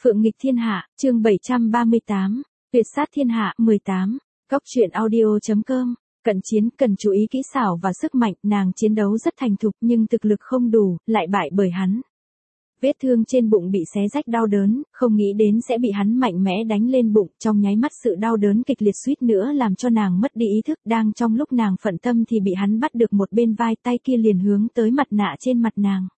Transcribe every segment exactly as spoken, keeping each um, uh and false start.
Phượng nghịch thiên hạ, chương bảy trăm ba mươi tám, tuyệt sát thiên hạ, mười tám, Cóc truyện audio chấm com. Cận chiến cần chú ý kỹ xảo và sức mạnh, nàng chiến đấu rất thành thục nhưng thực lực không đủ, lại bại bởi hắn. Vết thương trên bụng bị xé rách đau đớn, không nghĩ đến sẽ bị hắn mạnh mẽ đánh lên bụng, trong nháy mắt sự đau đớn kịch liệt suýt nữa làm cho nàng mất đi ý thức, đang trong lúc nàng phận tâm thì bị hắn bắt được một bên vai, tay kia liền hướng tới mặt nạ trên mặt nàng.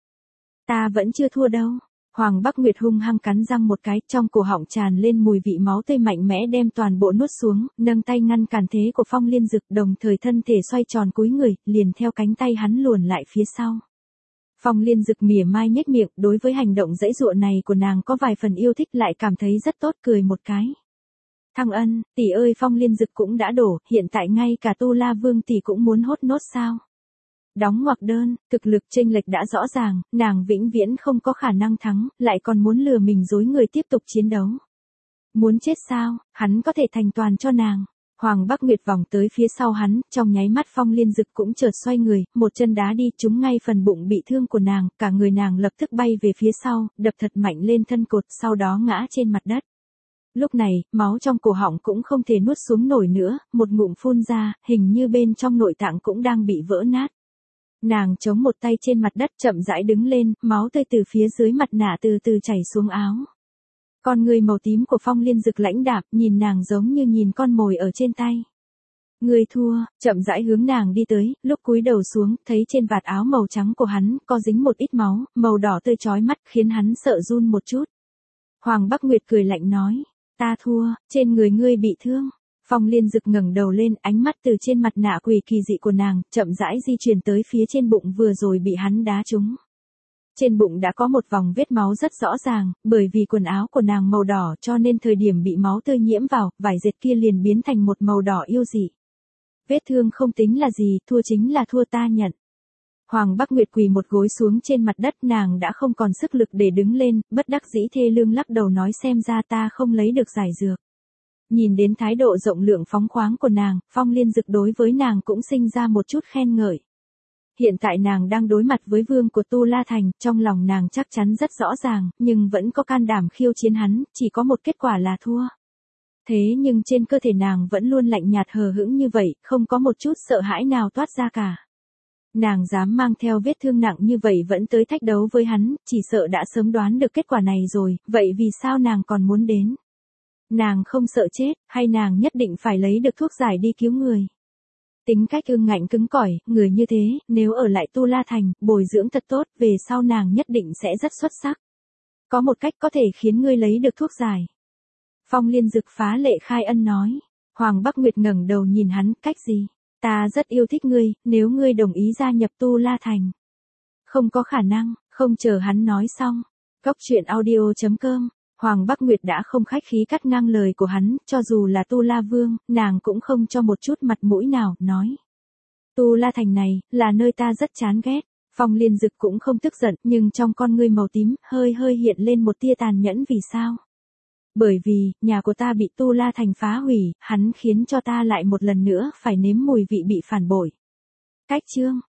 Ta vẫn chưa thua đâu. Hoàng Bắc Nguyệt hung hăng cắn răng một cái, trong cổ họng tràn lên mùi vị máu tươi mạnh mẽ đem toàn bộ nuốt xuống, nâng tay ngăn cản thế của Phong Liên Dực, đồng thời thân thể xoay tròn cúi người, liền theo cánh tay hắn luồn lại phía sau. Phong Liên Dực mỉa mai nhếch miệng, đối với hành động giãy giụa này của nàng có vài phần yêu thích, lại cảm thấy rất tốt, cười một cái. Thăng Ân, tỷ ơi, Phong Liên Dực cũng đã đổ, hiện tại ngay cả Tu La Vương tỷ cũng muốn hốt nốt sao? Đóng ngoặc đơn, thực lực chênh lệch đã rõ ràng, nàng vĩnh viễn không có khả năng thắng, lại còn muốn lừa mình dối người tiếp tục chiến đấu. Muốn chết sao, hắn có thể thành toàn cho nàng. Hoàng Bắc Nguyệt vòng tới phía sau hắn, trong nháy mắt Phong Liên Dực cũng chợt xoay người, một chân đá đi trúng ngay phần bụng bị thương của nàng, cả người nàng lập tức bay về phía sau, đập thật mạnh lên thân cột, sau đó ngã trên mặt đất. Lúc này, máu trong cổ họng cũng không thể nuốt xuống nổi nữa, một ngụm phun ra, hình như bên trong nội tạng cũng đang bị vỡ nát. Nàng chống một tay trên mặt đất chậm rãi đứng lên, máu tươi từ phía dưới mặt nạ từ từ chảy xuống áo. Con người màu tím của Phong Liên Dực lãnh đạm, nhìn nàng giống như nhìn con mồi ở trên tay. Người thua, chậm rãi hướng nàng đi tới, lúc cúi đầu xuống, thấy trên vạt áo màu trắng của hắn, có dính một ít máu, màu đỏ tươi chói mắt, khiến hắn sợ run một chút. Hoàng Bắc Nguyệt cười lạnh nói, ta thua, trên người ngươi bị thương. Phong Liên Dực ngẩng đầu lên, ánh mắt từ trên mặt nạ quỷ kỳ dị của nàng, chậm rãi di chuyển tới phía trên bụng vừa rồi bị hắn đá trúng. Trên bụng đã có một vòng vết máu rất rõ ràng, bởi vì quần áo của nàng màu đỏ cho nên thời điểm bị máu tươi nhiễm vào, vải dệt kia liền biến thành một màu đỏ yêu dị. Vết thương không tính là gì, thua chính là thua, ta nhận. Hoàng Bắc Nguyệt quỳ một gối xuống trên mặt đất, nàng đã không còn sức lực để đứng lên, bất đắc dĩ thê lương lắc đầu nói, xem ra ta không lấy được giải dược. Nhìn đến thái độ rộng lượng phóng khoáng của nàng, Phong Liên Dực đối với nàng cũng sinh ra một chút khen ngợi. Hiện tại nàng đang đối mặt với vương của Tu La Thành, trong lòng nàng chắc chắn rất rõ ràng, nhưng vẫn có can đảm khiêu chiến hắn, chỉ có một kết quả là thua. Thế nhưng trên cơ thể nàng vẫn luôn lạnh nhạt hờ hững như vậy, không có một chút sợ hãi nào toát ra cả. Nàng dám mang theo vết thương nặng như vậy vẫn tới thách đấu với hắn, chỉ sợ đã sớm đoán được kết quả này rồi, vậy vì sao nàng còn muốn đến? Nàng không sợ chết, hay nàng nhất định phải lấy được thuốc giải đi cứu người? Tính cách ương ngạnh cứng cỏi, người như thế, nếu ở lại Tu La Thành, bồi dưỡng thật tốt, về sau nàng nhất định sẽ rất xuất sắc. Có một cách có thể khiến ngươi lấy được thuốc giải. Phong Liên Dực phá lệ khai ân nói. Hoàng Bắc Nguyệt ngẩng đầu nhìn hắn, cách gì? Ta rất yêu thích ngươi, nếu ngươi đồng ý gia nhập Tu La Thành. Không có khả năng, không chờ hắn nói xong. Cóc truyện audio chấm com. Hoàng Bắc Nguyệt đã không khách khí cắt ngang lời của hắn, cho dù là Tu La Vương, nàng cũng không cho một chút mặt mũi nào, nói. Tu La Thành này, là nơi ta rất chán ghét. Phong Liên Dực cũng không tức giận, nhưng trong con ngươi màu tím, hơi hơi hiện lên một tia tàn nhẫn, vì sao? Bởi vì, nhà của ta bị Tu La Thành phá hủy, hắn khiến cho ta lại một lần nữa phải nếm mùi vị bị phản bội. Cách chương,